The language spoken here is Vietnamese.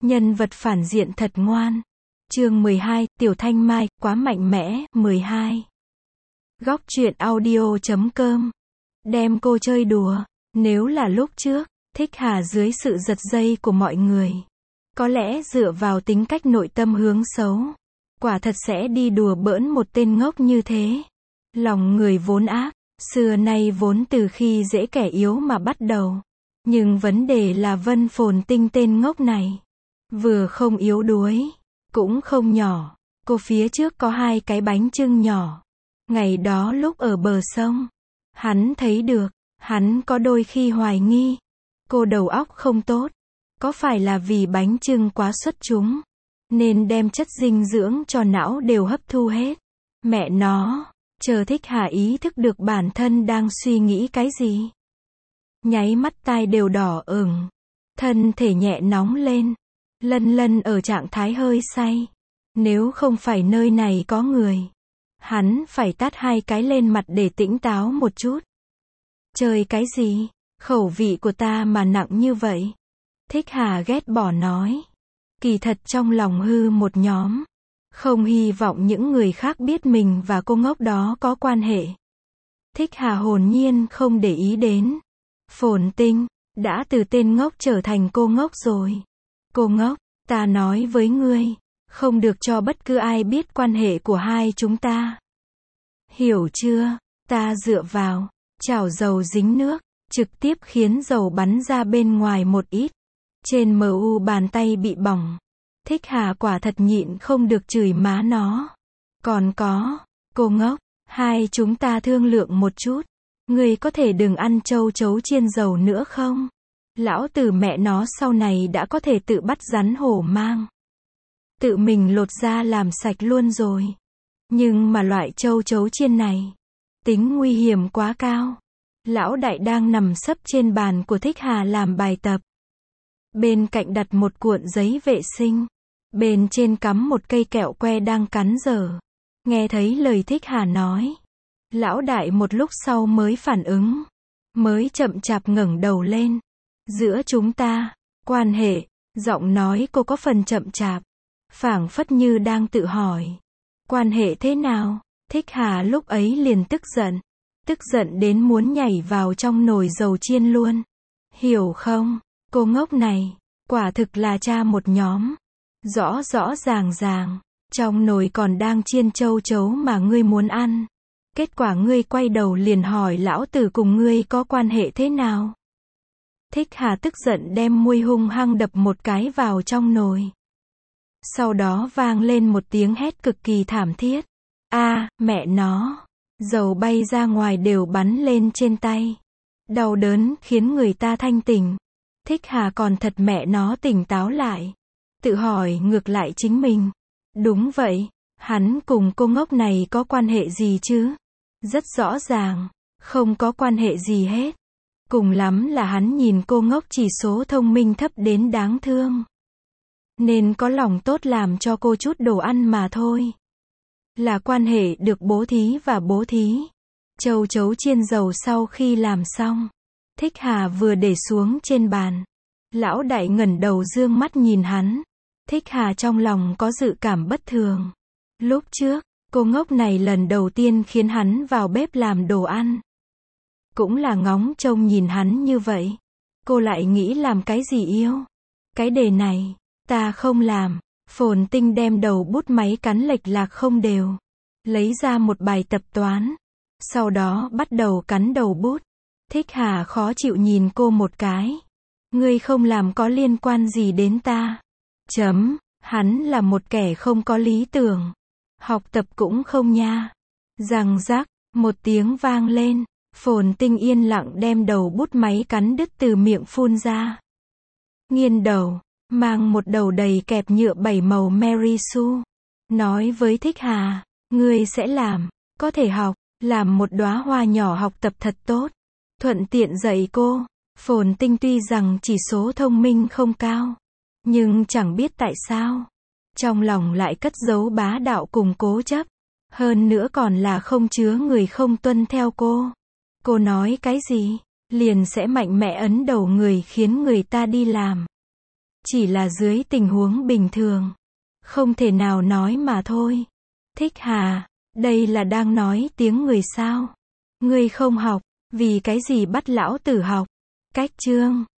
Nhân vật phản diện thật ngoan. Chương 12, Tiểu Thanh Mai, quá mạnh mẽ, 12. Góc truyện audio.com. Đem cô chơi đùa. Nếu là lúc trước, Thích Hà dưới sự giật dây của mọi người, có lẽ dựa vào tính cách nội tâm hướng xấu, quả thật sẽ đi đùa bỡn một tên ngốc như thế. Lòng người vốn ác, xưa nay vốn từ khi dễ kẻ yếu mà bắt đầu. Nhưng vấn đề là Vân Phồn Tinh tên ngốc này, vừa không yếu đuối, cũng không nhỏ. Cô phía trước có 2 cái bánh chưng nhỏ. Ngày đó lúc ở bờ sông, hắn thấy được, hắn có đôi khi hoài nghi, cô đầu óc không tốt. Có phải là vì bánh chưng quá xuất chúng, nên đem chất dinh dưỡng cho não đều hấp thu hết. Mẹ nó, chờ Thích Hà ý thức được bản thân đang suy nghĩ cái gì, nháy mắt tai đều đỏ ửng, thân thể nhẹ nóng lên, lân lân ở trạng thái hơi say. Nếu không phải nơi này có người, hắn phải tát 2 cái lên mặt để tỉnh táo một chút. Chơi cái gì? Khẩu vị của ta mà nặng như vậy. Thích Hà ghét bỏ nói. Kỳ thật trong lòng hư một nhóm, không hy vọng những người khác biết mình và cô ngốc đó có quan hệ. Thích Hà hồn nhiên không để ý đến. Phồn Tinh, đã từ tên ngốc trở thành cô ngốc rồi. Cô ngốc, ta nói với ngươi, không được cho bất cứ ai biết quan hệ của hai chúng ta. Hiểu chưa? Ta dựa vào chảo dầu dính nước, trực tiếp khiến dầu bắn ra bên ngoài một ít. Trên mu bàn tay bị bỏng. Thích Hà quả thật nhịn không được chửi má nó. Còn có, cô ngốc, hai chúng ta thương lượng một chút. Ngươi có thể đừng ăn châu chấu chiên dầu nữa không? Lão tử mẹ nó sau này đã có thể tự bắt rắn hổ mang, tự mình lột da làm sạch luôn rồi. Nhưng mà loại châu chấu chiên này, tính nguy hiểm quá cao. Lão đại đang nằm sấp trên bàn của Thích Hà làm bài tập. Bên cạnh đặt một cuộn giấy vệ sinh. Bên trên cắm một cây kẹo que đang cắn dở. Nghe thấy lời Thích Hà nói, lão đại một lúc sau mới phản ứng, mới chậm chạp ngẩng đầu lên. Giữa chúng ta, quan hệ, giọng nói cô có phần chậm chạp, phảng phất như đang tự hỏi, quan hệ thế nào? Thích Hà lúc ấy liền tức giận đến muốn nhảy vào trong nồi dầu chiên luôn. Hiểu không? Cô ngốc này, quả thực là cha một nhóm. Rõ rõ ràng ràng, trong nồi còn đang chiên châu chấu mà ngươi muốn ăn. Kết quả ngươi quay đầu liền hỏi lão tử cùng ngươi có quan hệ thế nào? Thích Hà tức giận đem muôi hung hăng đập một cái vào trong nồi. Sau đó vang lên một tiếng hét cực kỳ thảm thiết. A, mẹ nó! Dầu bay ra ngoài đều bắn lên trên tay. Đau đớn khiến người ta thanh tỉnh. Thích Hà còn thật mẹ nó tỉnh táo lại. Tự hỏi ngược lại chính mình. Đúng vậy, hắn cùng cô ngốc này có quan hệ gì chứ? Rất rõ ràng, không có quan hệ gì hết. Cùng lắm là hắn nhìn cô ngốc chỉ số thông minh thấp đến đáng thương, nên có lòng tốt làm cho cô chút đồ ăn mà thôi. Là quan hệ được bố thí và bố thí. Châu chấu chiên dầu sau khi làm xong, Thích Hà vừa để xuống trên bàn. Lão đại ngẩng đầu dương mắt nhìn hắn. Thích Hà trong lòng có dự cảm bất thường. Lúc trước, cô ngốc này lần đầu tiên khiến hắn vào bếp làm đồ ăn. Cũng là ngóng trông nhìn hắn như vậy. Cô lại nghĩ làm cái gì yêu? Cái đề này, ta không làm. Phồn Tinh đem đầu bút máy cắn lệch lạc không đều. Lấy ra một bài tập toán. Sau đó bắt đầu cắn đầu bút. Thích Hà khó chịu nhìn cô một cái. Ngươi không làm có liên quan gì đến ta. Hắn là một kẻ không có lý tưởng. Học tập cũng không nha. Răng rắc, một tiếng vang lên. Phồn Tinh yên lặng đem đầu bút máy cắn đứt từ miệng phun ra. Nghiêng đầu, mang một đầu đầy kẹp nhựa 7 màu Mary Sue. Nói với Thích Hà, ngươi sẽ làm, có thể học, làm một đóa hoa nhỏ học tập thật tốt. Thuận tiện dạy cô. Phồn Tinh tuy rằng chỉ số thông minh không cao, nhưng chẳng biết tại sao, trong lòng lại cất giấu bá đạo cùng cố chấp. Hơn nữa còn là không chứa người không tuân theo cô. Cô nói cái gì, liền sẽ mạnh mẽ ấn đầu người khiến người ta đi làm. Chỉ là dưới tình huống bình thường. Không thể nào nói mà thôi. Thích hà, đây là đang nói tiếng người sao? Ngươi không học, vì cái gì bắt lão tử học? Cách chương